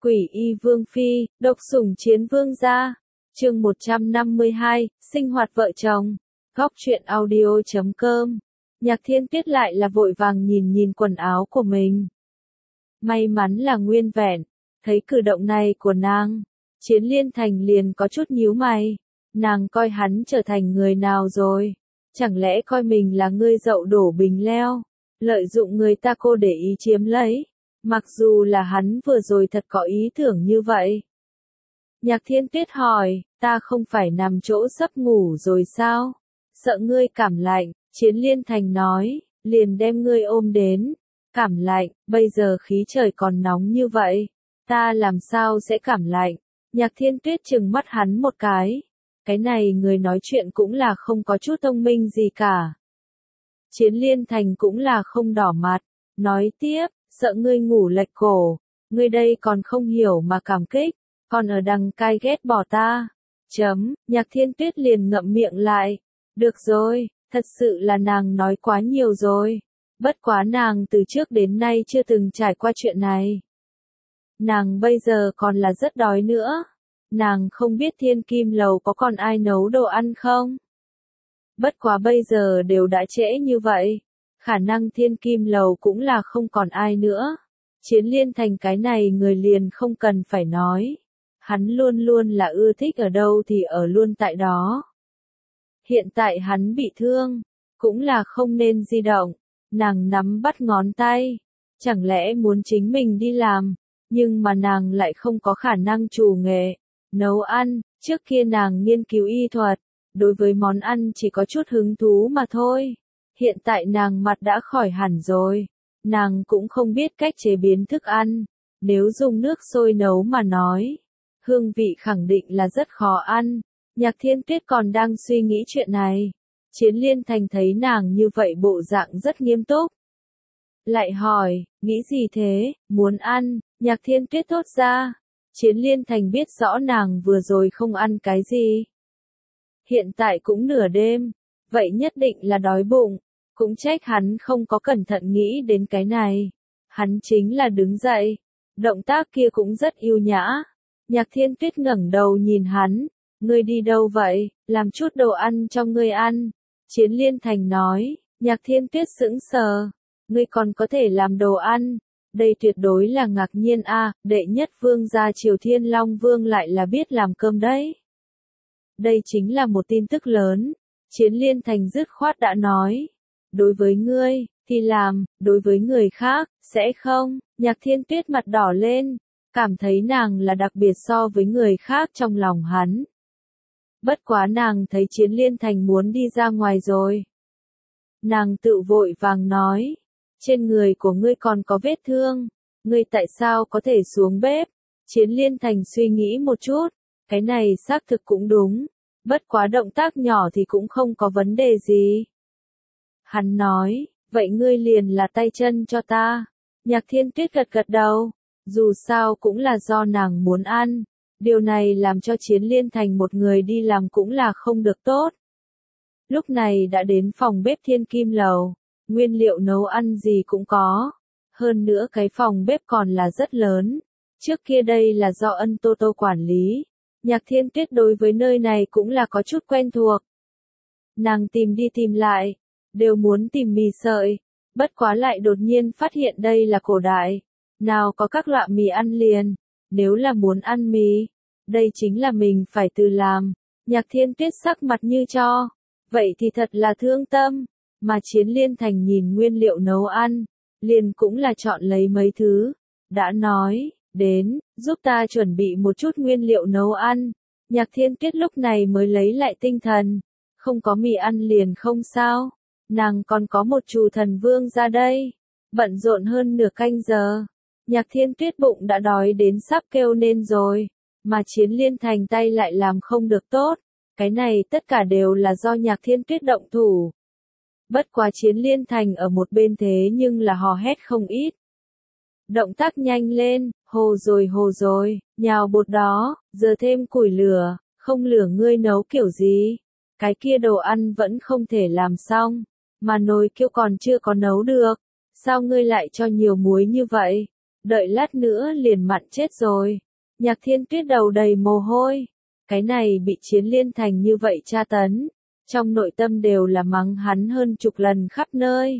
Quỷ y vương phi, độc sủng chiến vương gia. Chương 152, sinh hoạt vợ chồng. Góc truyện audio.com. Nhạc Thiên Tuyết lại là vội vàng nhìn quần áo của mình. May mắn là nguyên vẹn, thấy cử động này của nàng, Chiến Liên Thành liền có chút nhíu mày. Nàng coi hắn trở thành người nào rồi? Chẳng lẽ coi mình là ngươi dậu đổ bình leo, lợi dụng người ta cô để ý chiếm lấy? Mặc dù là hắn vừa rồi thật có ý tưởng như vậy. Nhạc Thiên Tuyết hỏi, ta không phải nằm chỗ sắp ngủ rồi sao? Sợ ngươi cảm lạnh, Chiến Liên Thành nói, liền đem ngươi ôm đến. Cảm lạnh, bây giờ khí trời còn nóng như vậy, ta làm sao sẽ cảm lạnh? Nhạc Thiên Tuyết trừng mắt hắn một cái. Cái này người nói chuyện cũng là không có chút thông minh gì cả. Chiến Liên Thành cũng là không đỏ mặt, nói tiếp, sợ ngươi ngủ lệch cổ, ngươi đây còn không hiểu mà cảm kích, còn ở đằng cai ghét bỏ ta. Nhạc Thiên Tuyết liền ngậm miệng lại. Được rồi, thật sự là nàng nói quá nhiều rồi. Bất quá nàng từ trước đến nay chưa từng trải qua chuyện này. Nàng bây giờ còn là rất đói nữa. Nàng không biết Thiên Kim Lầu có còn ai nấu đồ ăn không? Bất quá bây giờ đều đã trễ như vậy, khả năng Thiên Kim Lầu cũng là không còn ai nữa. Chiến Liên Thành cái này người liền không cần phải nói. Hắn luôn luôn là ưa thích ở đâu thì ở luôn tại đó. Hiện tại hắn bị thương, cũng là không nên di động. Nàng nắm bắt ngón tay, chẳng lẽ muốn chính mình đi làm, nhưng mà nàng lại không có khả năng chủ nghệ, nấu ăn. Trước kia nàng nghiên cứu y thuật, đối với món ăn chỉ có chút hứng thú mà thôi. Hiện tại nàng mặt đã khỏi hẳn rồi, nàng cũng không biết cách chế biến thức ăn. Nếu dùng nước sôi nấu mà nói, hương vị khẳng định là rất khó ăn. Nhạc Thiên Tuyết còn đang suy nghĩ chuyện này. Chiến Liên Thành thấy nàng như vậy bộ dạng rất nghiêm túc. Lại hỏi, nghĩ gì thế, muốn ăn? Nhạc Thiên Tuyết thốt ra. Chiến Liên Thành biết rõ nàng vừa rồi không ăn cái gì. Hiện tại cũng nửa đêm, vậy nhất định là đói bụng. Cũng trách hắn không có cẩn thận nghĩ đến cái này. Hắn chính là đứng dậy. Động tác kia cũng rất yêu nhã. Nhạc Thiên Tuyết ngẩng đầu nhìn hắn. Ngươi đi đâu vậy, làm chút đồ ăn cho ngươi ăn. Chiến Liên Thành nói. Nhạc Thiên Tuyết sững sờ. Ngươi còn có thể làm đồ ăn. Đây tuyệt đối là ngạc nhiên a, đệ nhất vương gia Triều Thiên Long Vương lại là biết làm cơm đấy. Đây chính là một tin tức lớn. Chiến Liên Thành dứt khoát đã nói. Đối với ngươi, thì làm, đối với người khác, sẽ không. Nhạc Thiên Tuyết mặt đỏ lên, cảm thấy nàng là đặc biệt so với người khác trong lòng hắn. Bất quá nàng thấy Chiến Liên Thành muốn đi ra ngoài rồi. Nàng tự vội vàng nói. Trên người của ngươi còn có vết thương, ngươi tại sao có thể xuống bếp? Chiến Liên Thành suy nghĩ một chút, cái này xác thực cũng đúng, bất quá động tác nhỏ thì cũng không có vấn đề gì. Hắn nói, vậy ngươi liền là tay chân cho ta. Nhạc Thiên Tuyết gật gật đầu, dù sao cũng là do nàng muốn ăn, điều này làm cho Chiến Liên Thành một người đi làm cũng là không được tốt. Lúc này đã đến phòng bếp Thiên Kim Lầu. Nguyên liệu nấu ăn gì cũng có. Hơn nữa cái phòng bếp còn là rất lớn. Trước kia đây là do Ân Tô Tô quản lý. Nhạc Thiên Tuyết đối với nơi này cũng là có chút quen thuộc. Nàng tìm đi tìm lại, đều muốn tìm mì sợi. Bất quá lại đột nhiên phát hiện đây là cổ đại. Nào có các loại mì ăn liền. Nếu là muốn ăn mì, đây chính là mình phải tự làm. Nhạc Thiên Tuyết sắc mặt như cho. Vậy thì thật là thương tâm. Mà Chiến Liên Thành nhìn nguyên liệu nấu ăn, liền cũng là chọn lấy mấy thứ. Đã nói, đến, giúp ta chuẩn bị một chút nguyên liệu nấu ăn. Nhạc Thiên Tuyết lúc này mới lấy lại tinh thần. Không có mì ăn liền không sao. Nàng còn có một chủ thần vương ra đây. Bận rộn hơn nửa canh giờ. Nhạc Thiên Tuyết bụng đã đói đến sắp kêu nên rồi. Mà Chiến Liên Thành tay lại làm không được tốt. Cái này tất cả đều là do Nhạc Thiên Tuyết động thủ. Bất quá Chiến Liên Thành ở một bên thế nhưng là hò hét không ít. Động tác nhanh lên, hồ rồi, nhào bột đó, giờ thêm củi lửa, không lửa ngươi nấu kiểu gì. Cái kia đồ ăn vẫn không thể làm xong, mà nồi kiêu còn chưa có nấu được. Sao ngươi lại cho nhiều muối như vậy? đợi lát nữa liền mặn chết rồi. Nhạc Thiên Tuyết đầu đầy mồ hôi, cái này bị Chiến Liên Thành như vậy tra tấn, trong nội tâm đều là mắng hắn hơn chục lần khắp nơi.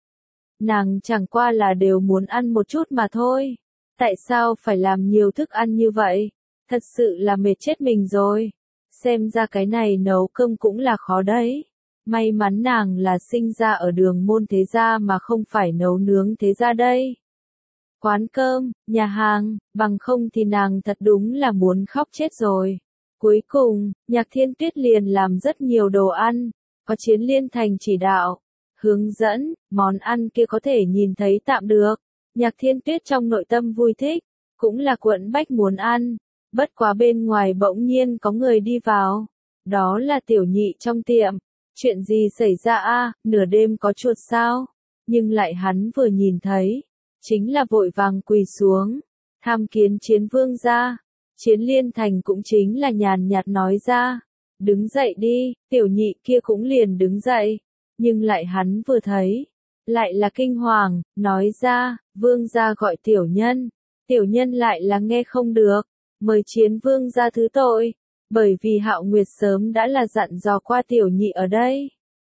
Nàng chẳng qua là đều muốn ăn một chút mà thôi, tại sao phải làm nhiều thức ăn như vậy, thật sự là mệt chết mình rồi. Xem ra cái này nấu cơm cũng là khó đấy. May mắn nàng là sinh ra ở đường môn thế gia mà không phải nấu nướng thế gia đây. Quán cơm, nhà hàng, bằng không thì nàng thật đúng là muốn khóc chết rồi. Cuối cùng, Nhạc Thiên Tuyết liền làm rất nhiều đồ ăn, có Chiến Liên Thành chỉ đạo, hướng dẫn, món ăn kia có thể nhìn thấy tạm được. Nhạc Thiên Tuyết trong nội tâm vui thích, cũng là quẫn bách muốn ăn, bất quá bên ngoài bỗng nhiên có người đi vào. Đó là Tiểu Nhị trong tiệm. Chuyện gì xảy ra a? Nửa đêm có chuột sao? Nhưng lại hắn vừa nhìn thấy, chính là vội vàng quỳ xuống, tham kiến Chiến vương gia. Chiến Liên Thành cũng chính là nhàn nhạt nói ra, đứng dậy đi. Tiểu Nhị kia cũng liền đứng dậy, nhưng lại hắn vừa thấy, lại là kinh hoàng, nói ra, vương gia gọi tiểu nhân. Tiểu nhân lại là nghe không được, mời Chiến vương gia thứ tội, bởi vì Hạo Nguyệt sớm đã là dặn dò qua Tiểu Nhị ở đây.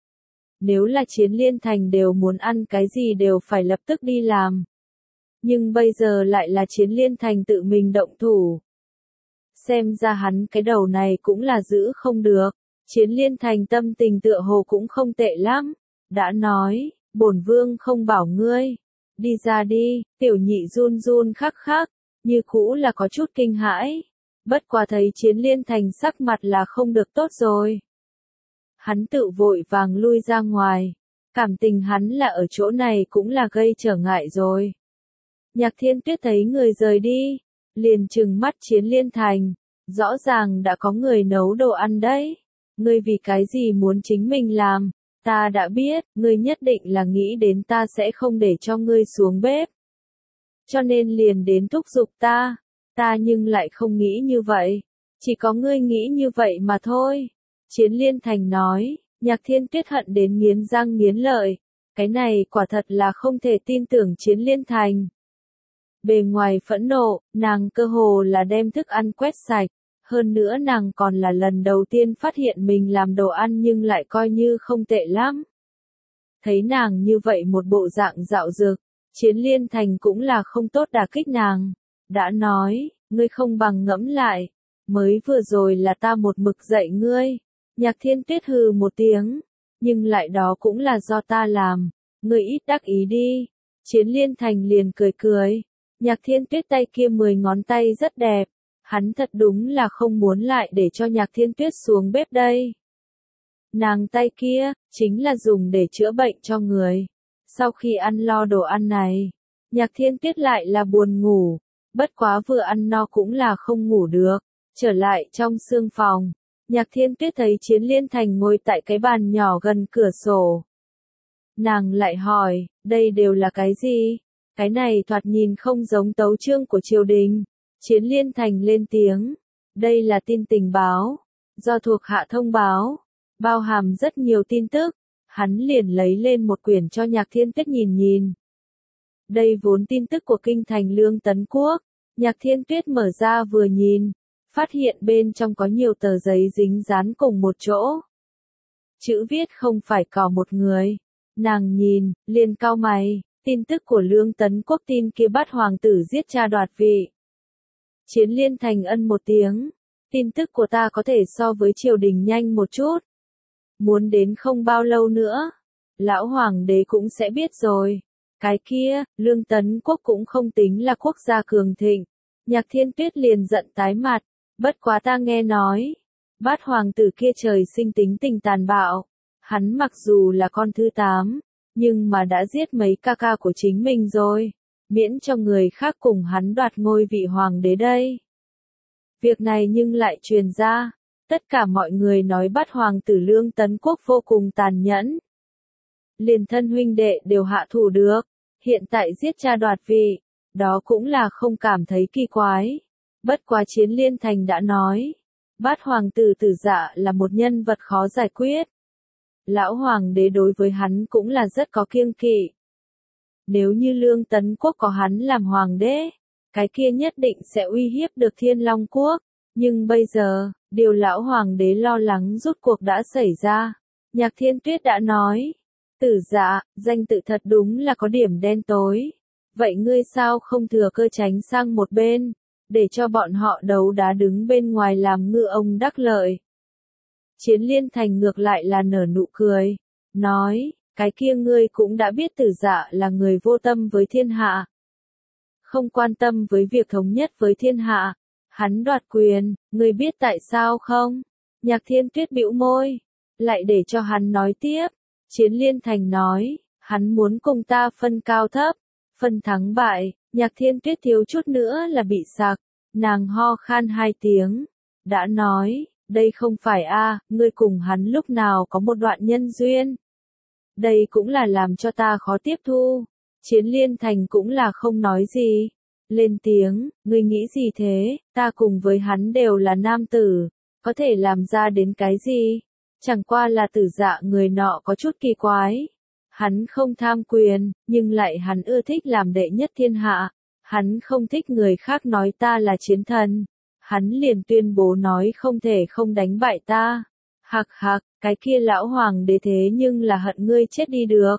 Nếu là Chiến Liên Thành đều muốn ăn cái gì đều phải lập tức đi làm. Nhưng bây giờ lại là Chiến Liên Thành tự mình động thủ. Xem ra hắn cái đầu này cũng là giữ không được. Chiến Liên Thành tâm tình tựa hồ cũng không tệ lắm. Đã nói, bổn vương không bảo ngươi. Đi ra đi. Tiểu Nhị run run khắc khắc, như cũ là có chút kinh hãi. Bất quá thấy Chiến Liên Thành sắc mặt là không được tốt rồi. Hắn tự vội vàng lui ra ngoài. Cảm tình hắn là ở chỗ này cũng là gây trở ngại rồi. Nhạc Thiên Tuyết thấy người rời đi, liền trừng mắt Chiến Liên Thành. Rõ ràng đã có người nấu đồ ăn đấy. Ngươi vì cái gì muốn chính mình làm? Ta đã biết, ngươi nhất định là nghĩ đến ta sẽ không để cho ngươi xuống bếp. Cho nên liền đến thúc giục ta. Ta nhưng lại không nghĩ như vậy. Chỉ có ngươi nghĩ như vậy mà thôi. Chiến Liên Thành nói, Nhạc Thiên Tuyết hận đến nghiến răng nghiến lợi. Cái này quả thật là không thể tin tưởng Chiến Liên Thành. Bề ngoài phẫn nộ, nàng cơ hồ là đem thức ăn quét sạch. Hơn nữa nàng còn là lần đầu tiên phát hiện mình làm đồ ăn nhưng lại coi như không tệ lắm. Thấy nàng như vậy một bộ dạng dạo dực, Chiến Liên Thành cũng là không tốt đả kích nàng. Đã nói, ngươi không bằng ngẫm lại. Mới vừa rồi là ta một mực dạy ngươi. Nhạc Thiên Tuyết hừ một tiếng. Nhưng lại đó cũng là do ta làm. Ngươi ít đắc ý đi. Chiến Liên Thành liền cười cười. Nhạc Thiên Tuyết tay kia 10 ngón tay rất đẹp. Hắn thật đúng là không muốn lại để cho Nhạc Thiên Tuyết xuống bếp đây. Nàng tay kia, chính là dùng để chữa bệnh cho người. Sau khi ăn lo đồ ăn này, Nhạc Thiên Tuyết lại là buồn ngủ. Bất quá vừa ăn no cũng là không ngủ được. Trở lại trong sương phòng, Nhạc Thiên Tuyết thấy Chiến Liên Thành ngồi tại cái bàn nhỏ gần cửa sổ. Nàng lại hỏi, đây đều là cái gì? Cái này thoạt nhìn không giống tấu chương của triều đình. Chiến Liên Thành lên tiếng, đây là tin tình báo, do thuộc hạ thông báo, bao hàm rất nhiều tin tức. Hắn liền lấy lên một quyển cho Nhạc Thiên Tuyết nhìn nhìn. Đây vốn tin tức của kinh thành Lương Tấn Quốc. Nhạc Thiên Tuyết mở ra vừa nhìn, phát hiện bên trong có nhiều tờ giấy dính dán cùng một chỗ. Chữ viết không phải có một người. Nàng nhìn, liền cau mày, tin tức của Lương Tấn Quốc tin kia bắt hoàng tử giết cha đoạt vị. Chiến Liên Thành ân một tiếng, tin tức của ta có thể so với triều đình nhanh một chút. Muốn đến không bao lâu nữa, lão hoàng đế cũng sẽ biết rồi. Cái kia, Lương Tấn Quốc cũng không tính là quốc gia cường thịnh. Nhạc Thiên Tuyết liền giận tái mặt, bất quá ta nghe nói, bát hoàng tử kia trời sinh tính tình tàn bạo. Hắn mặc dù là con thứ 8, nhưng mà đã giết mấy ca ca của chính mình rồi, miễn cho người khác cùng hắn đoạt ngôi vị hoàng đế đây. Việc này nhưng lại truyền ra, tất cả mọi người nói bát hoàng tử Lương Tấn Quốc vô cùng tàn nhẫn. Liền thân huynh đệ đều hạ thủ được, hiện tại giết cha đoạt vị, đó cũng là không cảm thấy kỳ quái. Bất quá Chiến Liên Thành đã nói, bát hoàng tử Tử Dạ là một nhân vật khó giải quyết. Lão hoàng đế đối với hắn cũng là rất có kiêng kỵ. Nếu như Lương Tấn Quốc có hắn làm hoàng đế, cái kia nhất định sẽ uy hiếp được Thiên Long Quốc. Nhưng bây giờ, điều lão hoàng đế lo lắng rốt cuộc đã xảy ra. Nhạc Thiên Tuyết đã nói, Tử Dạ, danh tự thật đúng là có điểm đen tối. Vậy ngươi sao không thừa cơ tránh sang một bên, để cho bọn họ đấu đá đứng bên ngoài làm ngư ông đắc lợi. Chiến Liên Thành ngược lại là nở nụ cười, nói, cái kia ngươi cũng đã biết Tử Dạ là người vô tâm với thiên hạ. Không quan tâm với việc thống nhất với thiên hạ. Hắn đoạt quyền, ngươi biết tại sao không? Nhạc Thiên Tuyết bĩu môi, lại để cho hắn nói tiếp. Chiến Liên Thành nói, hắn muốn cùng ta phân cao thấp, phân thắng bại. Nhạc Thiên Tuyết thiếu chút nữa là bị sặc, nàng ho khan 2 tiếng, đã nói, đây không phải ngươi cùng hắn lúc nào có một đoạn nhân duyên. Đây cũng là làm cho ta khó tiếp thu. Chiến Liên Thành cũng là không nói gì. Lên tiếng, ngươi nghĩ gì thế, ta cùng với hắn đều là nam tử, có thể làm ra đến cái gì? Chẳng qua là Tử Dạ người nọ có chút kỳ quái. Hắn không tham quyền, nhưng lại hắn ưa thích làm đệ nhất thiên hạ. Hắn không thích người khác nói ta là chiến thần. Hắn liền tuyên bố nói không thể không đánh bại ta. Hạc hạc, cái kia lão hoàng đế thế nhưng là hận ngươi chết đi được.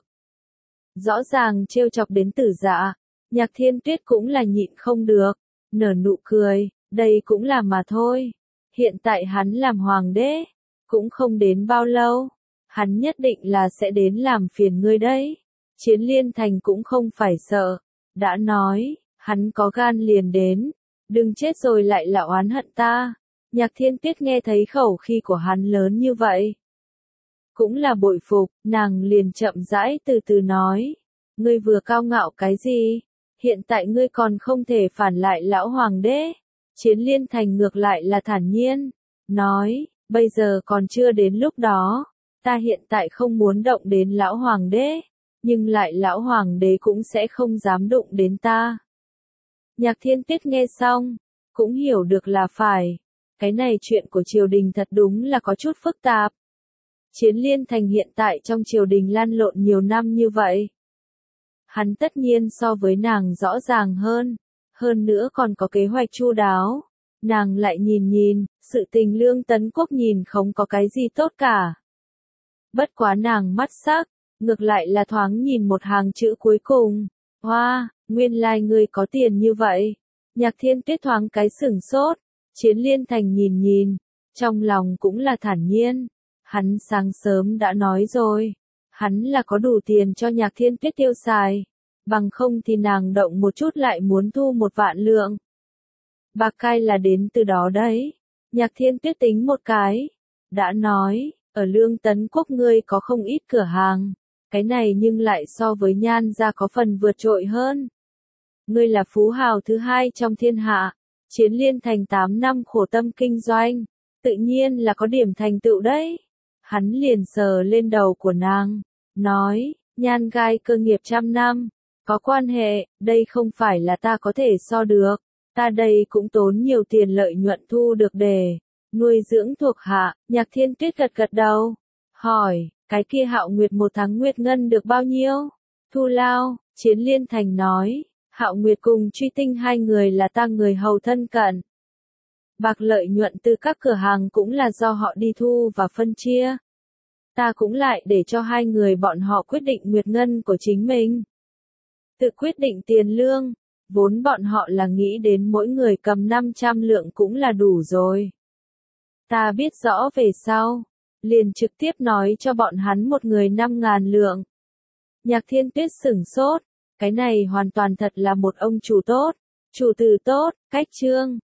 Rõ ràng trêu chọc đến Tử Dạ. Nhạc Thiên Tuyết cũng là nhịn không được, nở nụ cười, đây cũng là mà thôi. Hiện tại hắn làm hoàng đế, cũng không đến bao lâu, hắn nhất định là sẽ đến làm phiền ngươi đấy. Chiến Liên Thành cũng không phải sợ, đã nói, hắn có gan liền đến, đừng chết rồi lại là oán hận ta. Nhạc Thiên Tuyết nghe thấy khẩu khí của hắn lớn như vậy, cũng là bội phục, nàng liền chậm rãi từ từ nói, ngươi vừa cao ngạo cái gì? Hiện tại ngươi còn không thể phản lại lão hoàng đế. Chiến Liên Thành ngược lại là thản nhiên, nói, bây giờ còn chưa đến lúc đó, ta hiện tại không muốn động đến lão hoàng đế, nhưng lại lão hoàng đế cũng sẽ không dám đụng đến ta. Nhạc Thiên Tuyết nghe xong, cũng hiểu được là phải, cái này chuyện của triều đình thật đúng là có chút phức tạp. Chiến Liên Thành hiện tại trong triều đình lăn lộn nhiều năm như vậy. Hắn tất nhiên so với nàng rõ ràng hơn nữa còn có kế hoạch chu đáo. Nàng lại nhìn, sự tình Lương Tấn Quốc nhìn không có cái gì tốt cả. Bất quá nàng mắt sắc, ngược lại là thoáng nhìn một hàng chữ cuối cùng. Hoa, nguyên lai ngươi có tiền như vậy. Nhạc Thiên Tuyết thoáng cái sửng sốt. Chiến Liên Thành nhìn, trong lòng cũng là thản nhiên. Hắn sáng sớm đã nói rồi. Hắn là có đủ tiền cho Nhạc Thiên Tuyết tiêu xài. Bằng không thì nàng động một chút lại muốn thu 1 vạn lượng. Bạc cai là đến từ đó đấy. Nhạc Thiên Tuyết tính một cái. Đã nói, ở Lương Tấn Quốc ngươi có không ít cửa hàng. Cái này nhưng lại so với Nhan gia có phần vượt trội hơn. Ngươi là phú hào thứ 2 trong thiên hạ. Chiến Liên Thành 8 năm khổ tâm kinh doanh. Tự nhiên là có điểm thành tựu đấy. Hắn liền sờ lên đầu của nàng. Nói, Nhan gai cơ nghiệp 100 năm. Có quan hệ, đây không phải là ta có thể so được. Ta đây cũng tốn nhiều tiền lợi nhuận thu được để nuôi dưỡng thuộc hạ. Nhạc Thiên Tuyết gật gật đầu. Hỏi, cái kia Hạo Nguyệt 1 tháng nguyệt ngân được bao nhiêu? Thu lao, Chiến Liên Thành nói, Hạo Nguyệt cùng Truy Tinh 2 người là ta người hầu thân cận. Bạc lợi nhuận từ các cửa hàng cũng là do họ đi thu và phân chia. Ta cũng lại để cho 2 người bọn họ quyết định nguyệt ngân của chính mình. Tự quyết định tiền lương, vốn bọn họ là nghĩ đến mỗi người cầm 500 lượng cũng là đủ rồi. Ta biết rõ về sau, liền trực tiếp nói cho bọn hắn một người 5.000 lượng. Nhạc Thiên Tuyết sửng sốt, cái này hoàn toàn thật là một ông chủ tốt, chủ tử tốt, cách trương,